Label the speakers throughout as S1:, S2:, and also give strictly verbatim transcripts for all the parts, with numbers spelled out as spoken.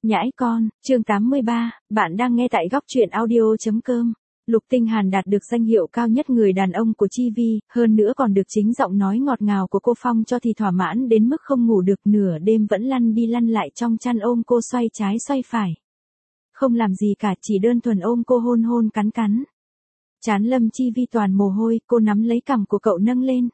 S1: Nhãi con, chương tám mươi ba, bạn đang nghe tại góc truyện audio.com. Lục Tinh Hàn đạt được danh hiệu cao nhất người đàn ông của Chi Vi, hơn nữa còn được chính giọng nói ngọt ngào của cô Phong cho thì thỏa mãn đến mức không ngủ được, nửa đêm vẫn lăn đi lăn lại trong chăn ôm cô xoay trái xoay phải. Không làm gì cả, chỉ đơn thuần ôm cô hôn hôn cắn cắn. Trán Lâm Chi Vi toàn mồ hôi, cô nắm lấy cằm của cậu nâng lên.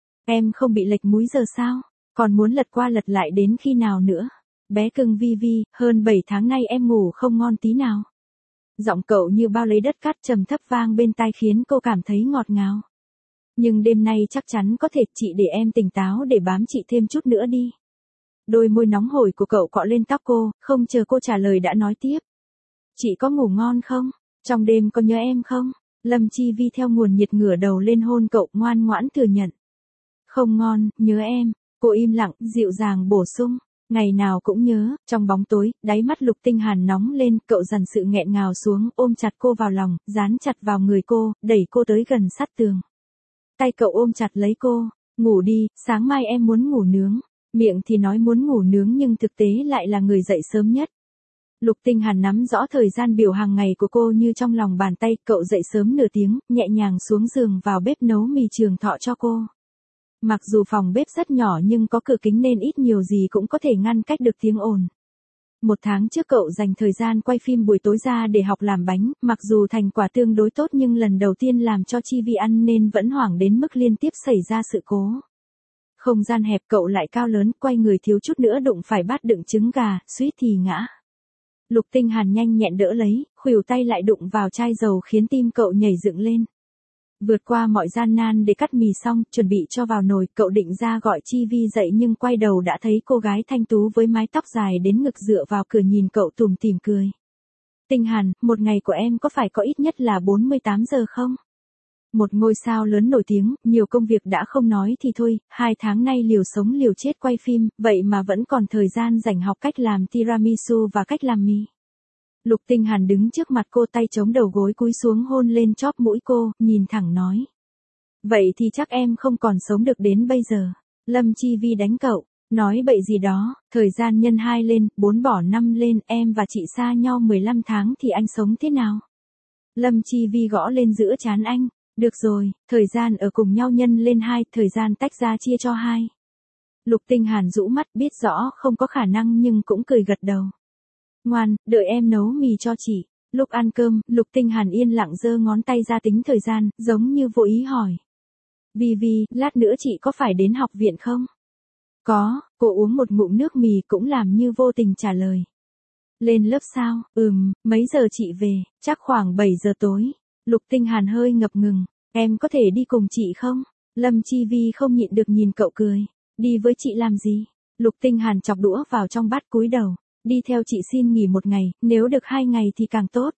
S1: Em không bị lệch múi giờ sao? Còn muốn lật qua lật lại đến khi nào nữa? Bé cưng Vi Vi, hơn bảy tháng nay em ngủ không ngon tí nào. Giọng cậu như bao lấy đất cát trầm thấp vang bên tai khiến cô cảm thấy ngọt ngào. Nhưng đêm nay chắc chắn có thể, chị để em tỉnh táo để bám chị thêm chút nữa đi. Đôi môi nóng hổi của cậu cọ lên tóc cô, không chờ cô trả lời đã nói tiếp. Chị có ngủ ngon không? Trong đêm có nhớ em không? Lâm Chi Vi theo nguồn nhiệt ngửa đầu lên hôn cậu, ngoan ngoãn thừa nhận. Không ngon, nhớ em. Cô im lặng, dịu dàng bổ sung. Ngày nào cũng nhớ. Trong bóng tối, đáy mắt Lục Tinh Hàn nóng lên, cậu dằn sự nghẹn ngào xuống, ôm chặt cô vào lòng, dán chặt vào người cô, đẩy cô tới gần sát tường. Tay cậu ôm chặt lấy cô. Ngủ đi, sáng mai em muốn ngủ nướng. Miệng thì nói muốn ngủ nướng nhưng thực tế lại là người dậy sớm nhất. Lục Tinh Hàn nắm rõ thời gian biểu hàng ngày của cô như trong lòng bàn tay, cậu dậy sớm nửa tiếng, nhẹ nhàng xuống giường vào bếp nấu mì trường thọ cho cô. Mặc dù phòng bếp rất nhỏ nhưng có cửa kính nên ít nhiều gì cũng có thể ngăn cách được tiếng ồn. Một tháng trước cậu dành thời gian quay phim buổi tối ra để học làm bánh, mặc dù thành quả tương đối tốt nhưng lần đầu tiên làm cho Chi Vi ăn nên vẫn hoảng đến mức liên tiếp xảy ra sự cố. Không gian hẹp, cậu lại cao lớn, quay người thiếu chút nữa đụng phải bát đựng trứng gà, suýt thì ngã. Lục Tinh Hàn nhanh nhẹn đỡ lấy, khuỷu tay lại đụng vào chai dầu khiến tim cậu nhảy dựng lên. Vượt qua mọi gian nan để cắt mì xong, chuẩn bị cho vào nồi, cậu định ra gọi Chi Vi dậy nhưng quay đầu đã thấy cô gái thanh tú với mái tóc dài đến ngực dựa vào cửa nhìn cậu tủm tỉm cười. Tinh Hàn, một ngày của em có phải có ít nhất là bốn mươi tám giờ không? Một ngôi sao lớn nổi tiếng, nhiều công việc đã không nói thì thôi, hai tháng nay liều sống liều chết quay phim, vậy mà vẫn còn thời gian rảnh học cách làm tiramisu và cách làm mì. Lục Tinh Hàn đứng trước mặt cô, tay chống đầu gối cúi xuống hôn lên chóp mũi cô, nhìn thẳng nói. Vậy thì chắc em không còn sống được đến bây giờ. Lâm Chi Vi đánh cậu, nói bậy gì đó, thời gian nhân hai lên, bốn bỏ năm lên, em và chị xa nhau mười lăm tháng thì anh sống thế nào? Lâm Chi Vi gõ lên giữa trán anh. Được rồi, thời gian ở cùng nhau nhân lên hai, thời gian tách ra chia cho hai. Lục Tinh Hàn rũ mắt, biết rõ không có khả năng nhưng cũng cười gật đầu. Ngoan, đợi em nấu mì cho chị. Lúc ăn cơm, Lục Tinh Hàn yên lặng giơ ngón tay ra tính thời gian, giống như vô ý hỏi. Vi Vi, lát nữa chị có phải đến học viện không? Có, cô uống một ngụm nước mì cũng làm như vô tình trả lời. Lên lớp sao? Ừm, mấy giờ chị về? Chắc khoảng bảy giờ tối. Lục Tinh Hàn hơi ngập ngừng. Em có thể đi cùng chị không? Lâm Chi Vi không nhịn được nhìn cậu cười. Đi với chị làm gì? Lục Tinh Hàn chọc đũa vào trong bát cúi đầu. Đi theo chị xin nghỉ một ngày, nếu được hai ngày thì càng tốt.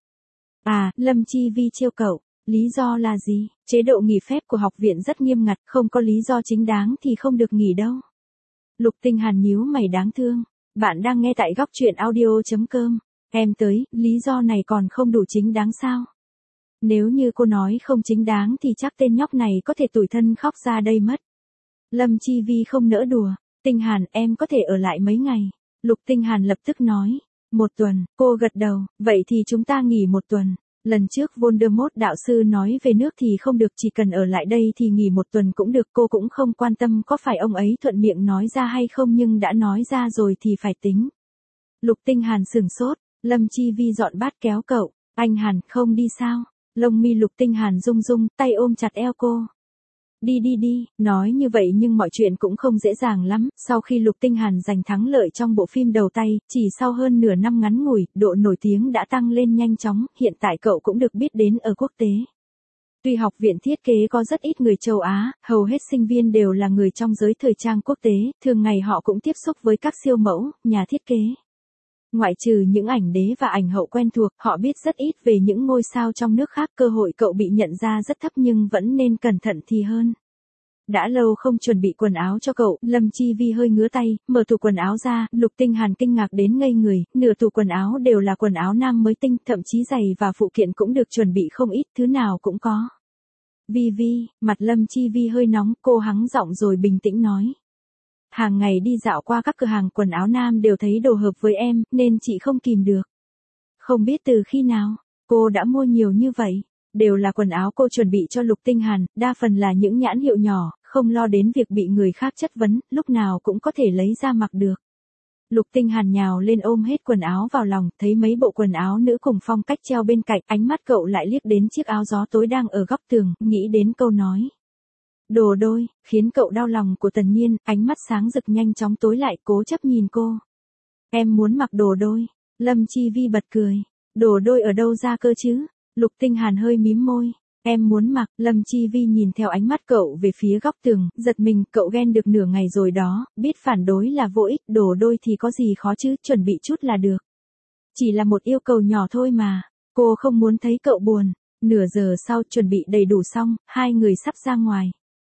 S1: À, Lâm Chi Vi trêu cậu. Lý do là gì? Chế độ nghỉ phép của học viện rất nghiêm ngặt, không có lý do chính đáng thì không được nghỉ đâu. Lục Tinh Hàn nhíu mày đáng thương. Bạn đang nghe tại góc truyện audio.com. Em tới, lý do này còn không đủ chính đáng sao? Nếu như cô nói không chính đáng thì chắc tên nhóc này có thể tủi thân khóc ra đây mất. Lâm Chi Vi không nỡ đùa. Tinh Hàn, em có thể ở lại mấy ngày. Lục Tinh Hàn lập tức nói. Một tuần, cô gật đầu, vậy thì chúng ta nghỉ một tuần. Lần trước Voldemort đạo sư nói về nước thì không được, chỉ cần ở lại đây thì nghỉ một tuần cũng được, cô cũng không quan tâm có phải ông ấy thuận miệng nói ra hay không nhưng đã nói ra rồi thì phải tính. Lục Tinh Hàn sửng sốt, Lâm Chi Vi dọn bát kéo cậu, anh Hàn không đi sao? Lông mi Lục Tinh Hàn rung rung, tay ôm chặt eo cô. Đi đi đi, nói như vậy nhưng mọi chuyện cũng không dễ dàng lắm, sau khi Lục Tinh Hàn giành thắng lợi trong bộ phim đầu tay, chỉ sau hơn nửa năm ngắn ngủi, độ nổi tiếng đã tăng lên nhanh chóng, hiện tại cậu cũng được biết đến ở quốc tế. Tuy học viện thiết kế có rất ít người châu Á, hầu hết sinh viên đều là người trong giới thời trang quốc tế, thường ngày họ cũng tiếp xúc với các siêu mẫu, nhà thiết kế. Ngoại trừ những ảnh đế và ảnh hậu quen thuộc, họ biết rất ít về những ngôi sao trong nước khác, cơ hội cậu bị nhận ra rất thấp nhưng vẫn nên cẩn thận thì hơn. Đã lâu không chuẩn bị quần áo cho cậu, Lâm Chi Vi hơi ngứa tay, mở tủ quần áo ra, Lục Tinh Hàn kinh ngạc đến ngây người, nửa tủ quần áo đều là quần áo nam mới tinh, thậm chí giày và phụ kiện cũng được chuẩn bị không ít, thứ nào cũng có. Vi Vi, mặt Lâm Chi Vi hơi nóng, cô hắng giọng rồi bình tĩnh nói. Hàng ngày đi dạo qua các cửa hàng quần áo nam đều thấy đồ hợp với em, nên chị không kìm được. Không biết từ khi nào, cô đã mua nhiều như vậy. Đều là quần áo cô chuẩn bị cho Lục Tinh Hàn, đa phần là những nhãn hiệu nhỏ, không lo đến việc bị người khác chất vấn, lúc nào cũng có thể lấy ra mặc được. Lục Tinh Hàn nhào lên ôm hết quần áo vào lòng, thấy mấy bộ quần áo nữ cùng phong cách treo bên cạnh, ánh mắt cậu lại liếc đến chiếc áo gió tối đang ở góc tường, nghĩ đến câu nói đồ đôi, khiến cậu đau lòng của Tần Nhiên, ánh mắt sáng rực nhanh chóng tối lại, cố chấp nhìn cô. Em muốn mặc đồ đôi. Lâm Chi Vi bật cười. Đồ đôi ở đâu ra cơ chứ? Lục Tinh Hàn hơi mím môi. Em muốn mặc. Lâm Chi Vi nhìn theo ánh mắt cậu về phía góc tường, giật mình, cậu ghen được nửa ngày rồi đó, biết phản đối là vô ích, đồ đôi thì có gì khó chứ, chuẩn bị chút là được. Chỉ là một yêu cầu nhỏ thôi mà. Cô không muốn thấy cậu buồn. Nửa giờ sau chuẩn bị đầy đủ xong, hai người sắp ra ngoài.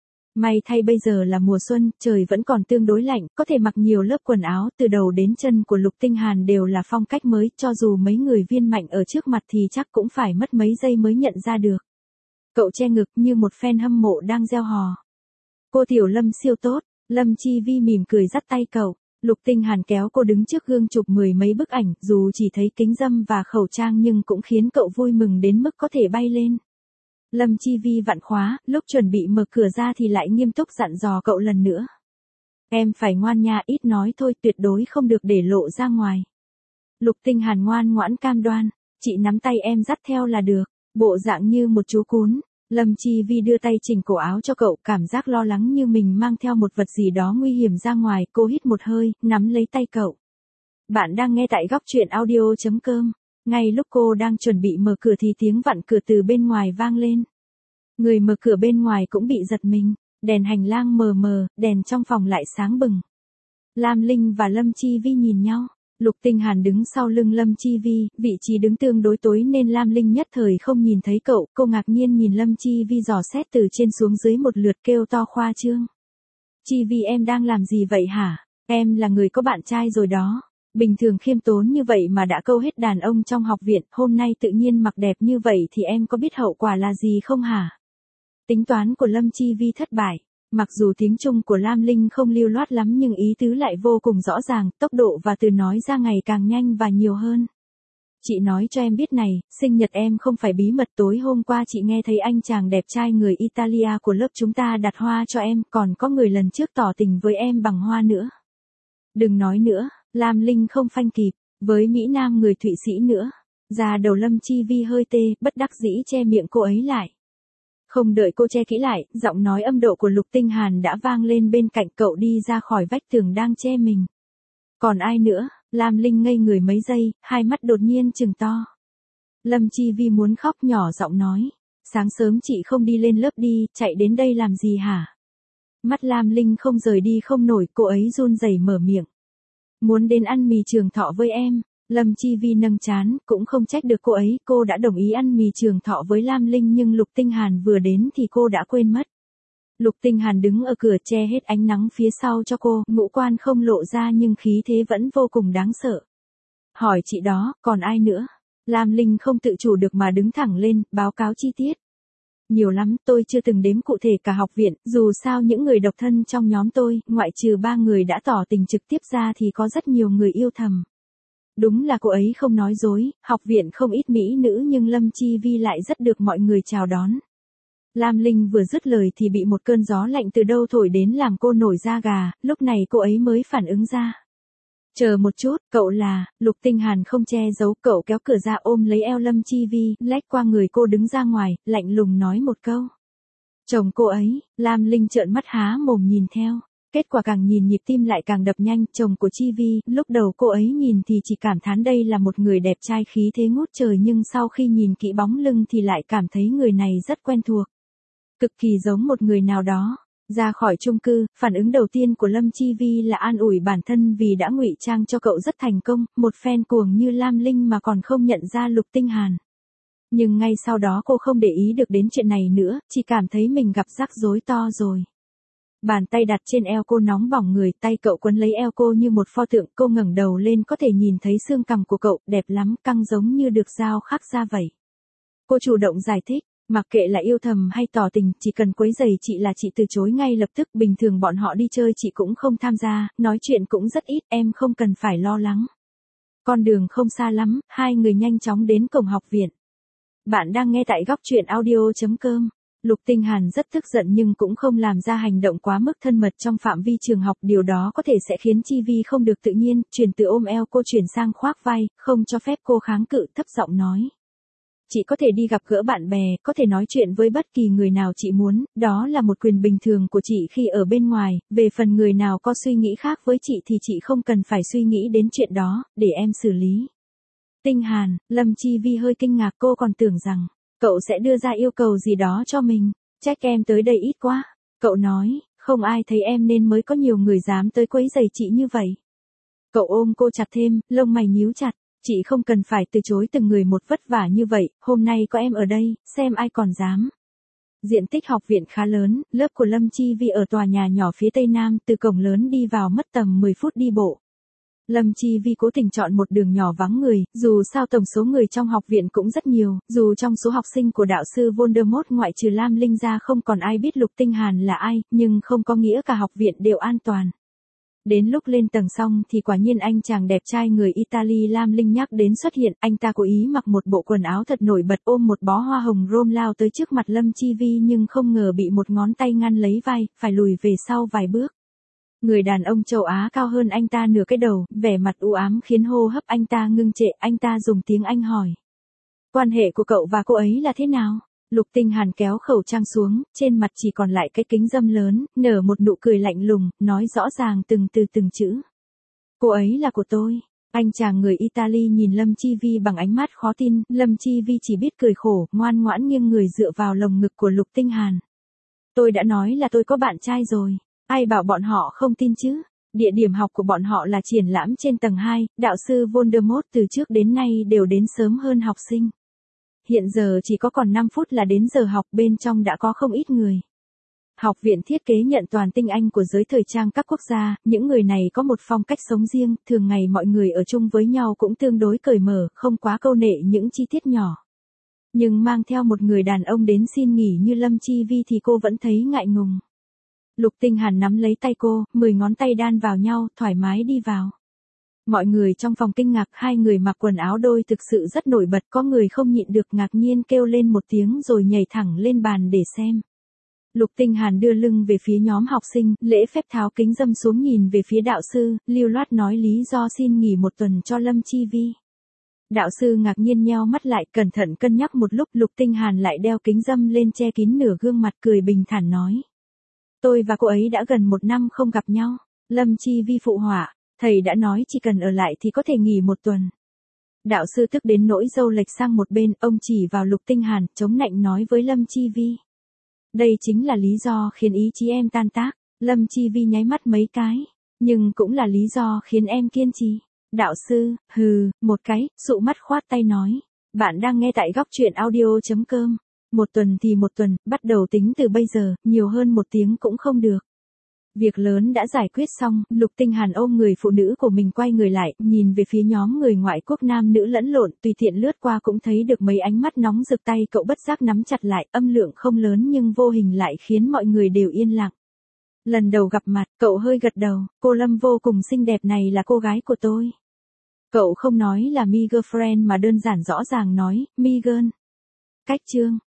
S1: May thay bây giờ là mùa xuân, trời vẫn còn tương đối lạnh, có thể mặc nhiều lớp quần áo, từ đầu đến chân của Lục Tinh Hàn đều là phong cách mới, cho dù mấy người viên mạnh ở trước mặt thì chắc cũng phải mất mấy giây mới nhận ra được. Cậu che ngực như một fan hâm mộ đang reo hò. Cô Tiểu Lâm siêu tốt. Lâm Chi Vi mỉm cười dắt tay cậu. Lục Tinh Hàn kéo cô đứng trước gương chụp mười mấy bức ảnh, dù chỉ thấy kính râm và khẩu trang nhưng cũng khiến cậu vui mừng đến mức có thể bay lên. Lâm Chi Vi vặn khóa, lúc chuẩn bị mở cửa ra thì lại nghiêm túc dặn dò cậu lần nữa. Em phải ngoan nha, ít nói thôi, tuyệt đối không được để lộ ra ngoài. Lục Tinh Hàn ngoan ngoãn cam đoan, chị nắm tay em dắt theo là được, bộ dạng như một chú cún. Lâm Chi Vi đưa tay chỉnh cổ áo cho cậu, cảm giác lo lắng như mình mang theo một vật gì đó nguy hiểm ra ngoài, cô hít một hơi, nắm lấy tay cậu. Bạn đang nghe tại góc truyện audio chấm com. Ngay lúc cô đang chuẩn bị mở cửa thì tiếng vặn cửa từ bên ngoài vang lên. Người mở cửa bên ngoài cũng bị giật mình, đèn hành lang mờ mờ, đèn trong phòng lại sáng bừng. Lam Linh và Lâm Chi Vi nhìn nhau, Lục Tinh Hàn đứng sau lưng Lâm Chi Vi, vị trí đứng tương đối tối nên Lam Linh nhất thời không nhìn thấy cậu, cô ngạc nhiên nhìn Lâm Chi Vi dò xét từ trên xuống dưới một lượt kêu to khoa trương. Chi Vi em đang làm gì vậy hả? Em là người có bạn trai rồi đó. Bình thường khiêm tốn như vậy mà đã câu hết đàn ông trong học viện, hôm nay tự nhiên mặc đẹp như vậy thì em có biết hậu quả là gì không hả? Tính toán của Lâm Chi Vi thất bại, mặc dù tiếng Trung của Lam Linh không lưu loát lắm nhưng ý tứ lại vô cùng rõ ràng, tốc độ và từ nói ra ngày càng nhanh và nhiều hơn. Chị nói cho em biết này, sinh nhật em không phải bí mật, tối hôm qua chị nghe thấy anh chàng đẹp trai người Italia của lớp chúng ta đặt hoa cho em, còn có người lần trước tỏ tình với em bằng hoa nữa. Đừng nói nữa. Lam Linh không phanh kịp, với Mỹ Nam người Thụy Sĩ nữa. Da đầu Lâm Chi Vi hơi tê, bất đắc dĩ che miệng cô ấy lại. Không đợi cô che kỹ lại, giọng nói âm độ của Lục Tinh Hàn đã vang lên bên cạnh, cậu đi ra khỏi vách tường đang che mình. Còn ai nữa? Lam Linh ngây người mấy giây, hai mắt đột nhiên trừng to. Lâm Chi Vi muốn khóc, nhỏ giọng nói. Sáng sớm chị không đi lên lớp đi, chạy đến đây làm gì hả? Mắt Lam Linh không rời đi không nổi, cô ấy run rẩy mở miệng. Muốn đến ăn mì Trường Thọ với em. Lâm Chi Vi nâng trán, cũng không trách được cô ấy, cô đã đồng ý ăn mì Trường Thọ với Lam Linh nhưng Lục Tinh Hàn vừa đến thì cô đã quên mất. Lục Tinh Hàn đứng ở cửa che hết ánh nắng phía sau cho cô, ngũ quan không lộ ra nhưng khí thế vẫn vô cùng đáng sợ. Hỏi chị đó, còn ai nữa? Lam Linh không tự chủ được mà đứng thẳng lên, báo cáo chi tiết. Nhiều lắm, tôi chưa từng đếm cụ thể cả học viện, dù sao những người độc thân trong nhóm tôi, ngoại trừ ba người đã tỏ tình trực tiếp ra thì có rất nhiều người yêu thầm. Đúng là cô ấy không nói dối, học viện không ít mỹ nữ nhưng Lâm Chi Vi lại rất được mọi người chào đón. Lam Linh vừa dứt lời thì bị một cơn gió lạnh từ đâu thổi đến làm cô nổi da gà, lúc này cô ấy mới phản ứng ra. Chờ một chút, cậu là, Lục Tinh Hàn không che giấu, cậu kéo cửa ra ôm lấy eo Lâm Chi Vi, lách qua người cô đứng ra ngoài, lạnh lùng nói một câu. Chồng cô ấy, Lam Linh trợn mắt há mồm nhìn theo, kết quả càng nhìn nhịp tim lại càng đập nhanh, chồng của Chi Vi, lúc đầu cô ấy nhìn thì chỉ cảm thán đây là một người đẹp trai khí thế ngút trời nhưng sau khi nhìn kỹ bóng lưng thì lại cảm thấy người này rất quen thuộc. Cực kỳ giống một người nào đó. Ra khỏi chung cư, phản ứng đầu tiên của Lâm Chi Vi là an ủi bản thân vì đã ngụy trang cho cậu rất thành công, một fan cuồng như Lam Linh mà còn không nhận ra Lục Tinh Hàn. Nhưng ngay sau đó cô không để ý được đến chuyện này nữa, chỉ cảm thấy mình gặp rắc rối to rồi. Bàn tay đặt trên eo cô nóng bỏng người, tay cậu quấn lấy eo cô như một pho tượng, cô ngẩng đầu lên có thể nhìn thấy xương cằm của cậu, đẹp lắm, căng giống như được dao khắc ra vậy. Cô chủ động giải thích. Mặc kệ là yêu thầm hay tỏ tình, chỉ cần quấy rầy chị là chị từ chối ngay lập tức. Bình thường bọn họ đi chơi chị cũng không tham gia, nói chuyện cũng rất ít, em không cần phải lo lắng. Con đường không xa lắm, hai người nhanh chóng đến cổng học viện. Bạn đang nghe tại góc truyện audio.com. Lục Tinh Hàn rất tức giận nhưng cũng không làm ra hành động quá mức thân mật trong phạm vi trường học, điều đó có thể sẽ khiến Chi Vi không được tự nhiên, chuyển từ ôm eo cô chuyển sang khoác vai, không cho phép cô kháng cự, thấp giọng nói. Chị có thể đi gặp gỡ bạn bè, có thể nói chuyện với bất kỳ người nào chị muốn, đó là một quyền bình thường của chị khi ở bên ngoài, về phần người nào có suy nghĩ khác với chị thì chị không cần phải suy nghĩ đến chuyện đó, để em xử lý. Tinh Hàn, Lâm Chi Vi hơi kinh ngạc, cô còn tưởng rằng cậu sẽ đưa ra yêu cầu gì đó cho mình. Trách em tới đây ít quá. Cậu nói, không ai thấy em nên mới có nhiều người dám tới quấy rầy chị như vậy. Cậu ôm cô chặt thêm, lông mày nhíu chặt. Chị không cần phải từ chối từng người một vất vả như vậy, hôm nay có em ở đây, xem ai còn dám. Diện tích học viện khá lớn, lớp của Lâm Chi Vi ở tòa nhà nhỏ phía tây nam, từ cổng lớn đi vào mất tầm mười phút đi bộ. Lâm Chi Vi cố tình chọn một đường nhỏ vắng người, dù sao tổng số người trong học viện cũng rất nhiều, dù trong số học sinh của đạo sư Voldemort ngoại trừ Lam Linh ra không còn ai biết Lục Tinh Hàn là ai, nhưng không có nghĩa cả học viện đều an toàn. Đến lúc lên tầng xong thì quả nhiên anh chàng đẹp trai người Italy Lam Linh nhắc đến xuất hiện, anh ta cố ý mặc một bộ quần áo thật nổi bật ôm một bó hoa hồng rôm lao tới trước mặt Lâm Chi Vi nhưng không ngờ bị một ngón tay ngăn lấy vai, phải lùi về sau vài bước. Người đàn ông châu Á cao hơn anh ta nửa cái đầu, vẻ mặt u ám khiến hô hấp anh ta ngưng trệ, anh ta dùng tiếng Anh hỏi. Quan hệ của cậu và cô ấy là thế nào? Lục Tinh Hàn kéo khẩu trang xuống, trên mặt chỉ còn lại cái kính râm lớn, nở một nụ cười lạnh lùng, nói rõ ràng từng từ từng chữ. Cô ấy là của tôi. Anh chàng người Italy nhìn Lâm Chi Vi bằng ánh mắt khó tin, Lâm Chi Vi chỉ biết cười khổ, ngoan ngoãn nghiêng người dựa vào lồng ngực của Lục Tinh Hàn. Tôi đã nói là tôi có bạn trai rồi. Ai bảo bọn họ không tin chứ? Địa điểm học của bọn họ là triển lãm trên tầng hai, đạo sư Voldemort từ trước đến nay đều đến sớm hơn học sinh. Hiện giờ chỉ có còn năm phút là đến giờ học, bên trong đã có không ít người. Học viện thiết kế nhận toàn tinh anh của giới thời trang các quốc gia, những người này có một phong cách sống riêng, thường ngày mọi người ở chung với nhau cũng tương đối cởi mở, không quá câu nệ những chi tiết nhỏ. Nhưng mang theo một người đàn ông đến xin nghỉ như Lâm Chi Vi thì cô vẫn thấy ngại ngùng. Lục Tinh Hàn nắm lấy tay cô, mười ngón tay đan vào nhau, thoải mái đi vào. Mọi người trong phòng kinh ngạc, hai người mặc quần áo đôi thực sự rất nổi bật, có người không nhịn được ngạc nhiên kêu lên một tiếng rồi nhảy thẳng lên bàn để xem. Lục Tinh Hàn đưa lưng về phía nhóm học sinh, lễ phép tháo kính râm xuống nhìn về phía đạo sư, lưu loát nói lý do xin nghỉ một tuần cho Lâm Chi Vi. Đạo sư ngạc nhiên nheo mắt lại, cẩn thận cân nhắc một lúc, Lục Tinh Hàn lại đeo kính râm lên che kín nửa gương mặt, cười bình thản nói. Tôi và cô ấy đã gần một năm không gặp nhau. Lâm Chi Vi phụ họa, thầy đã nói chỉ cần ở lại thì có thể nghỉ một tuần. Đạo sư tức đến nỗi râu lệch sang một bên, ông chỉ vào Lục Tinh Hàn, chống nạnh nói với Lâm Chi Vi. Đây chính là lý do khiến ý chí em tan tác. Lâm Chi Vi nháy mắt mấy cái, nhưng cũng là lý do khiến em kiên trì. Đạo sư, hừ, một cái, sụ mắt khoát tay nói. Bạn đang nghe tại góc truyện audio.com. Một tuần thì một tuần, bắt đầu tính từ bây giờ, nhiều hơn một tiếng cũng không được. Việc lớn đã giải quyết xong, Lục Tinh Hàn ôm người phụ nữ của mình quay người lại, nhìn về phía nhóm người ngoại quốc nam nữ lẫn lộn, tùy tiện lướt qua cũng thấy được mấy ánh mắt nóng rực, tay cậu bất giác nắm chặt lại, âm lượng không lớn nhưng vô hình lại khiến mọi người đều yên lặng. Lần đầu gặp mặt, cậu hơi gật đầu, cô Lâm vô cùng xinh đẹp này là cô gái của tôi. Cậu không nói là my girlfriend mà đơn giản rõ ràng nói, my girl. Cách chương.